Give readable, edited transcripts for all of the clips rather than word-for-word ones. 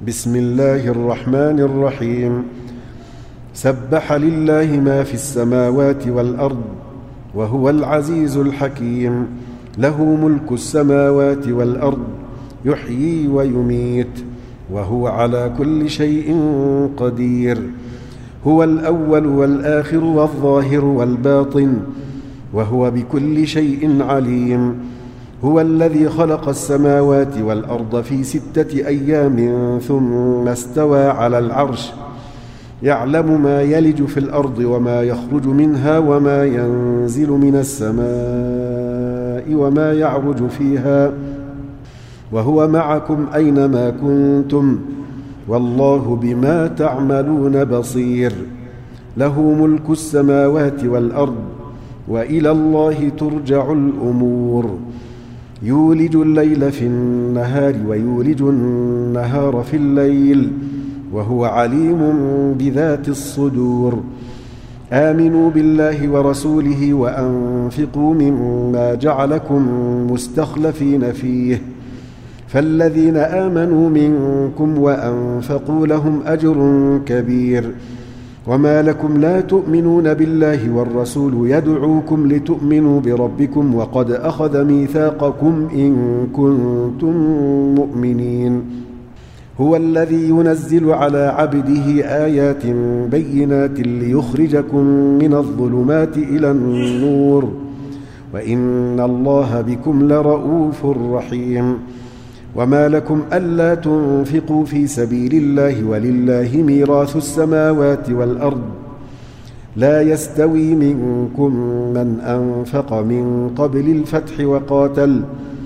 بسم الله الرحمن الرحيم. سبح لله ما في السماوات والأرض وهو العزيز الحكيم. له ملك السماوات والأرض يحيي ويميت وهو على كل شيء قدير. هو الأول والآخر والظاهر والباطن وهو بكل شيء عليم. هو الذي خلق السماوات والأرض في 6 أيام ثم استوى على العرش. يعلم ما يلج في الأرض وما يخرج منها وما ينزل من السماء وما يعرج فيها وهو معكم أينما كنتم والله بما تعملون بصير. له ملك السماوات والأرض وإلى الله ترجع الأمور. يولج الليل في النهار ويولج النهار في الليل وهو عليم بذات الصدور. آمنوا بالله ورسوله وأنفقوا مما جعلكم مستخلفين فيه فالذين آمنوا منكم وأنفقوا لهم أجر كبير. وما لكم لا تؤمنون بالله والرسول يدعوكم لتؤمنوا بربكم وقد أخذ ميثاقكم إن كنتم مؤمنين. هو الذي ينزل على عبده آيات بينات ليخرجكم من الظلمات إلى النور وإن الله بكم لرؤوف رحيم. وما لكم ألا تنفقوا في سبيل الله ولله ميراث السماوات والأرض لا يستوي منكم من أنفق من قبل الفتح وقاتل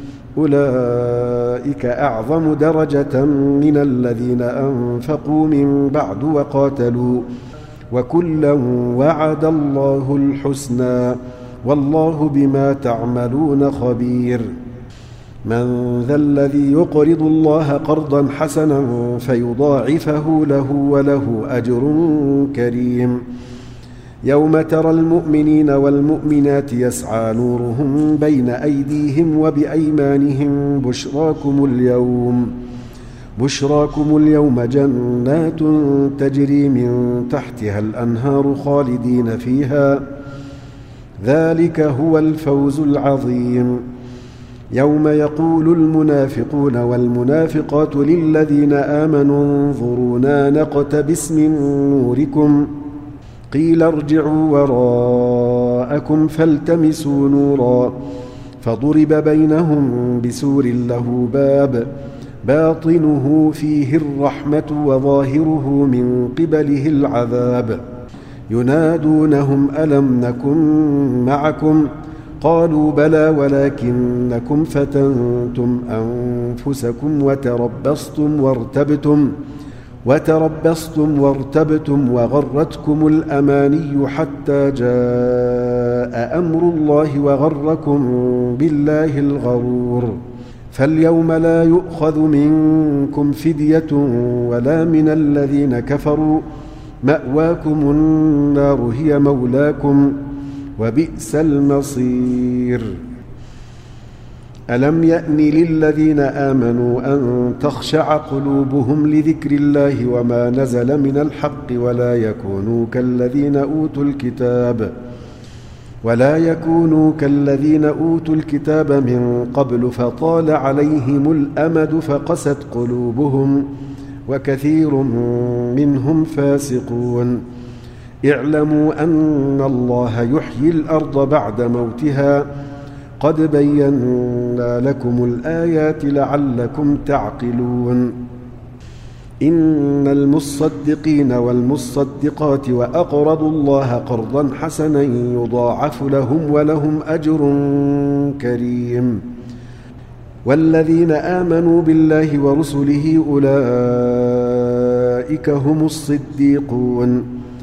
أولئك أعظم درجة من الذين أنفقوا من بعد وقاتلوا وكلا وعد الله الحسنى والله بما تعملون خبير. من ذا الذي يقرض الله قرضا حسنا فيضاعفه له وله أجر كريم. يوم ترى المؤمنين والمؤمنات يسعى نورهم بين أيديهم وبأيمانهم بشراكم اليوم جنات تجري من تحتها الأنهار خالدين فيها ذلك هو الفوز العظيم. يوم يقول المنافقون والمنافقات للذين آمنوا انظرونا نقتبس من نوركم قيل ارجعوا وراءكم فالتمسوا نورا فضرب بينهم بسور له باب باطنه فيه الرحمة وظاهره من قبله العذاب. ينادونهم ألم نكن معكم قالوا بلى ولكنكم فتنتم أنفسكم وتربصتم وارتبتم وغرتكم الأماني حتى جاء أمر الله وغركم بالله الغرور. فاليوم لا يؤخذ منكم فدية ولا من الذين كفروا مأواكم النار هي مولاكم وبئس المصير. ألم يأن للذين آمنوا أن تخشع قلوبهم لذكر الله وما نزل من الحق ولا يكونوا كالذين أوتوا الكتاب من قبل فطال عليهم الأمد فقست قلوبهم وكثير منهم فاسقون. اعلموا أن الله يحيي الأرض بعد موتها قد بينا لكم الآيات لعلكم تعقلون. إن المصدقين والمصدقات وأقرضوا الله قرضا حسنا يضاعف لهم ولهم أجر كريم. والذين آمنوا بالله ورسله أولئك هم الصديقون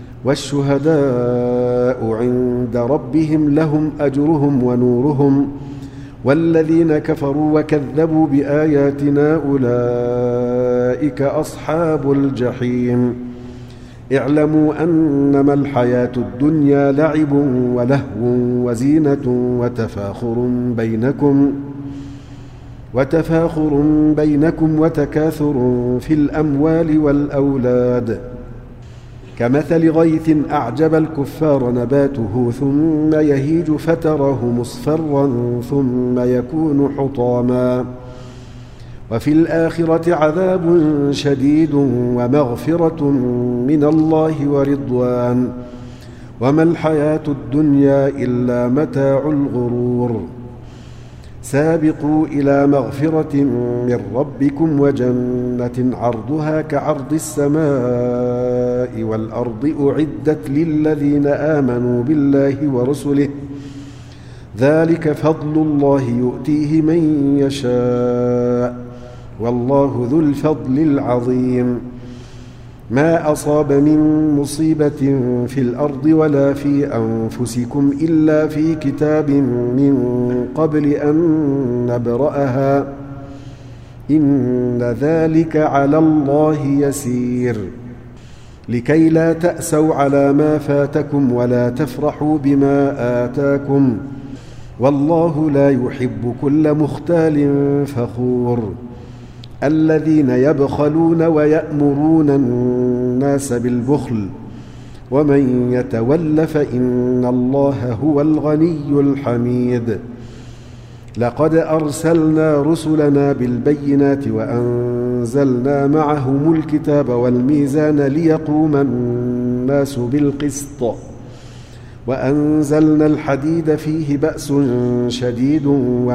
والشهداء عند ربهم لهم أجرهم ونورهم. والذين كفروا وكذبوا بآياتنا أولئك أصحاب الجحيم. اعلموا أنما الحياة الدنيا لعب ولهو وزينة وتفاخر بينكم وتكاثر في الأموال والأولاد كمثل غيث أعجب الكفار نباته ثم يهيج فتراه مصفرا ثم يكون حطاما وفي الآخرة عذاب شديد ومغفرة من الله ورضوان وما الحياة الدنيا إلا متاع الغرور سابقوا إلى مغفرة من ربكم وجنة عرضها كعرض السماء والأرض أعدت للذين آمنوا بالله ورسله ذلك فضل الله يؤتيه من يشاء والله ذو الفضل العظيم ما أصاب من مصيبة في الأرض ولا في أنفسكم إلا في كتاب من قبل أن نبرأها إن ذلك على الله يسير لكي لا تأسوا على ما فاتكم ولا تفرحوا بما آتاكم والله لا يحب كل مختال فخور الذين يبخلون ويأمرون الناس بالبخل ومن يتول فإن الله هو الغني الحميد لقد أرسلنا رسلنا بالبينات وأنزلنا معهم الكتاب والميزان ليقوم الناس بالقسط وأنزلنا الحديد فيه بأس شديد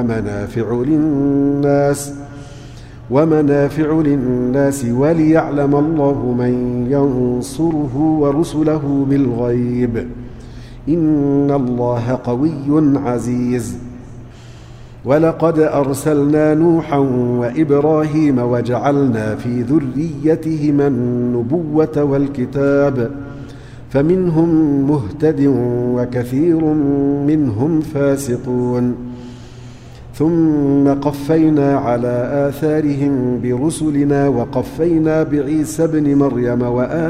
ومنافع للناس وليعلم الله من ينصره ورسله بالغيب إن الله قوي عزيز ولقد أرسلنا نوحا وإبراهيم وجعلنا في ذريتهما النبوة والكتاب فمنهم مهتد وكثير منهم فاسقون ثم قفينا على آثارهم برسلنا وقفينا بعيسى ابن مريم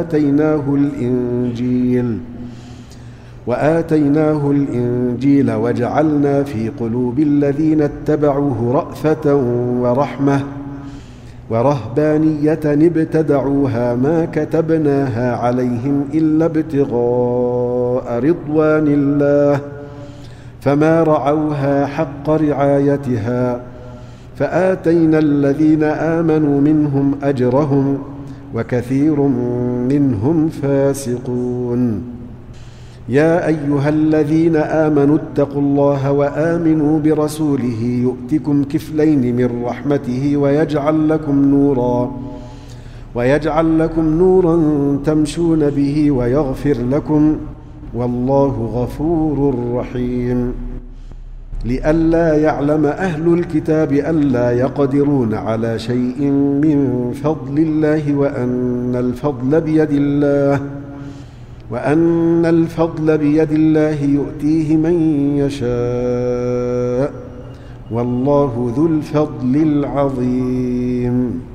وآتيناه الإنجيل وجعلنا في قلوب الذين اتبعوه رأفة ورحمة ورهبانية ابتدعوها ما كتبناها عليهم إلا ابتغاء رضوان الله فما رعوها حق رعايتها فآتينا الذين آمنوا منهم أجرهم وكثير منهم فاسقون يا أيها الذين آمنوا اتقوا الله وآمنوا برسوله يؤتكم كفلين من رحمته ويجعل لكم نورا تمشون به ويغفر لكم والله غفور رحيم لئلا يعلم أهل الكتاب ألا يقدرون على شيء من فضل الله وأن الفضل بيد الله يؤتيه من يشاء والله ذو الفضل العظيم